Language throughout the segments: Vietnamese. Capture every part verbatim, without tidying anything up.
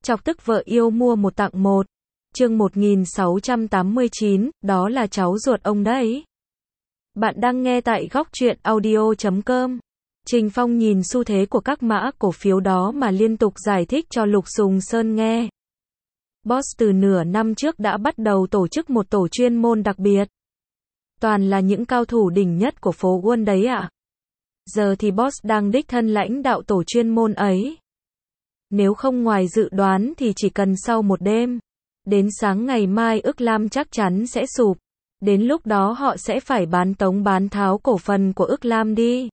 Chọc tức vợ yêu mua một tặng một. Chương một nghìn sáu trăm tám mươi chín, đó là cháu ruột ông đấy. Bạn đang nghe tại góc truyện audio chấm com. Trình Phong nhìn xu thế của các mã cổ phiếu đó mà liên tục giải thích cho Lục Sùng Sơn nghe. Boss từ nửa năm trước đã bắt đầu tổ chức một tổ chuyên môn đặc biệt. Toàn là những cao thủ đỉnh nhất của phố Wall đấy ạ. À. Giờ thì boss đang đích thân lãnh đạo tổ chuyên môn ấy. Nếu không ngoài dự đoán thì chỉ cần sau một đêm, đến sáng ngày mai Ước Lam chắc chắn sẽ sụp. Đến lúc đó họ sẽ phải bán tống bán tháo cổ phần của Ước Lam đi.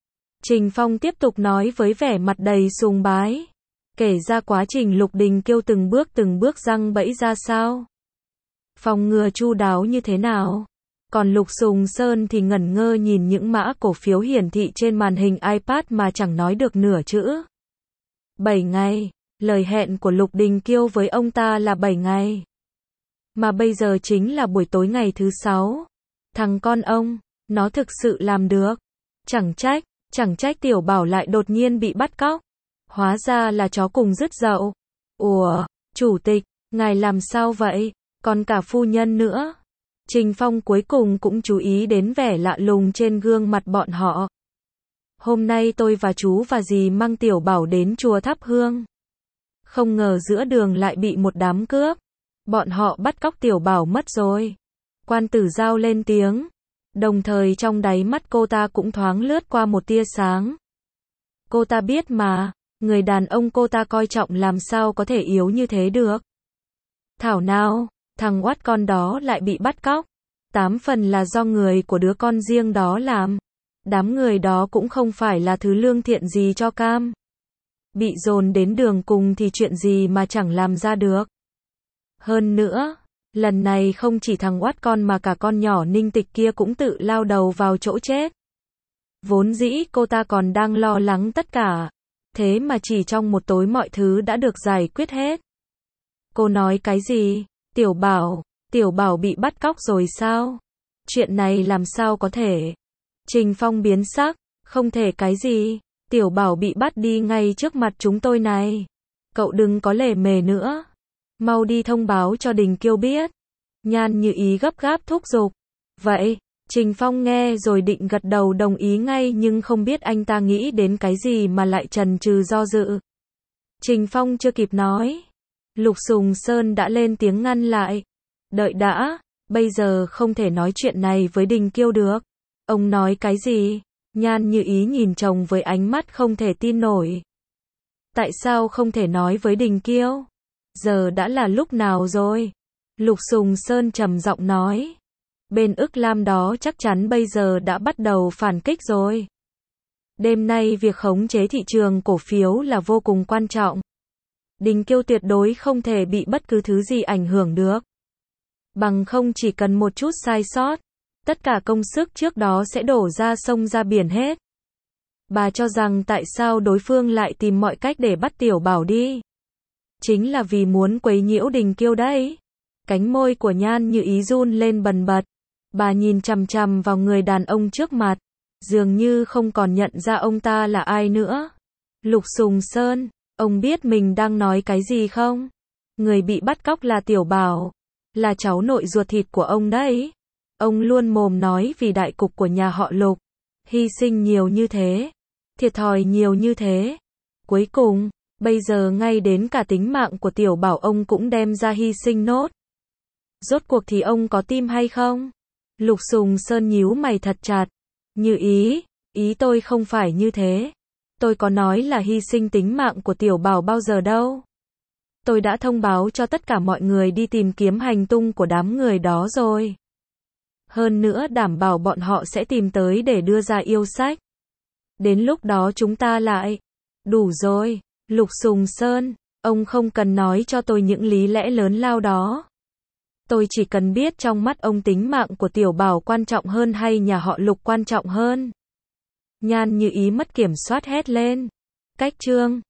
Trình Phong tiếp tục nói với vẻ mặt đầy sùng bái, kể ra quá trình Lục Đình Kiêu từng bước từng bước giăng bẫy ra sao, phòng ngừa chu đáo như thế nào. Còn Lục Sùng Sơn thì ngẩn ngơ nhìn những mã cổ phiếu hiển thị trên màn hình iPad mà chẳng nói được nửa chữ. bảy ngày, lời hẹn của Lục Đình Kiêu với ông ta là bảy ngày. Mà bây giờ chính là buổi tối ngày thứ sáu. Thằng con ông, nó thực sự làm được. Chẳng trách, chẳng trách Tiểu Bảo lại đột nhiên bị bắt cóc. Hóa ra là chó cùng rứt dậu. Ủa, chủ tịch, ngài làm sao vậy? Còn cả phu nhân nữa. Trình Phong cuối cùng cũng chú ý đến vẻ lạ lùng trên gương mặt bọn họ. Hôm nay tôi và chú và dì mang Tiểu Bảo đến chùa thắp hương. Không ngờ giữa đường lại bị một đám cướp. Bọn họ bắt cóc Tiểu Bảo mất rồi. Quan tử Giao lên tiếng. Đồng thời trong đáy mắt cô ta cũng thoáng lướt qua một tia sáng. Cô ta biết mà, người đàn ông cô ta coi trọng làm sao có thể yếu như thế được. Thảo nào, thằng oát con đó lại bị bắt cóc. Tám phần là do người của đứa con riêng đó làm. Đám người đó cũng không phải là thứ lương thiện gì cho cam. Bị dồn đến đường cùng thì chuyện gì mà chẳng làm ra được. Hơn nữa, lần này không chỉ thằng oát con mà cả con nhỏ Ninh Tịch kia cũng tự lao đầu vào chỗ chết. Vốn dĩ cô ta còn đang lo lắng tất cả. Thế mà chỉ trong một tối mọi thứ đã được giải quyết hết. Cô nói cái gì? Tiểu Bảo, Tiểu Bảo bị bắt cóc rồi sao? Chuyện này làm sao có thể? Trình Phong biến sắc, không thể cái gì? Tiểu Bảo bị bắt đi ngay trước mặt chúng tôi này. Cậu đừng có lề mề nữa. Mau đi thông báo cho Đình Kiêu biết. Nhan Như Ý gấp gáp thúc giục. Vậy, Trình Phong nghe rồi định gật đầu đồng ý ngay nhưng không biết anh ta nghĩ đến cái gì mà lại chần chừ do dự. Trình Phong chưa kịp nói. Lục Sùng Sơn đã lên tiếng ngăn lại. Đợi đã, bây giờ không thể nói chuyện này với Đình Kiêu được. Ông nói cái gì? Nhan Như Ý nhìn chồng với ánh mắt không thể tin nổi. Tại sao không thể nói với Đình Kiêu? Giờ đã là lúc nào rồi? Lục Sùng Sơn trầm giọng nói. Bên Ước Lam đó chắc chắn bây giờ đã bắt đầu phản kích rồi. Đêm nay việc khống chế thị trường cổ phiếu là vô cùng quan trọng. Đình Kiêu tuyệt đối không thể bị bất cứ thứ gì ảnh hưởng được. Bằng không chỉ cần một chút sai sót, tất cả công sức trước đó sẽ đổ ra sông ra biển hết. Bà cho rằng tại sao đối phương lại tìm mọi cách để bắt Tiểu Bảo đi? Chính là vì muốn quấy nhiễu Đình Kiêu đấy. Cánh môi của Nhan Như Ý run lên bần bật. Bà nhìn chằm chằm vào người đàn ông trước mặt, dường như không còn nhận ra ông ta là ai nữa. Lục Sùng Sơn, ông biết mình đang nói cái gì không? Người bị bắt cóc là Tiểu Bảo, là cháu nội ruột thịt của ông đấy. Ông luôn mồm nói vì đại cục của nhà họ Lục, hy sinh nhiều như thế, thiệt thòi nhiều như thế. Cuối cùng, bây giờ ngay đến cả tính mạng của Tiểu Bảo ông cũng đem ra hy sinh nốt. Rốt cuộc thì ông có tim hay không? Lục Sùng Sơn nhíu mày thật chặt. Như Ý, ý tôi không phải như thế. Tôi có nói là hy sinh tính mạng của Tiểu Bảo bao giờ đâu. Tôi đã thông báo cho tất cả mọi người đi tìm kiếm hành tung của đám người đó rồi. Hơn nữa đảm bảo bọn họ sẽ tìm tới để đưa ra yêu sách. Đến lúc đó chúng ta lại. Đủ rồi, Lục Sùng Sơn, ông không cần nói cho tôi những lý lẽ lớn lao đó. Tôi chỉ cần biết trong mắt ông tính mạng của Tiểu Bảo quan trọng hơn hay nhà họ Lục quan trọng hơn. Nhan Như Ý mất kiểm soát hét lên. Cách chương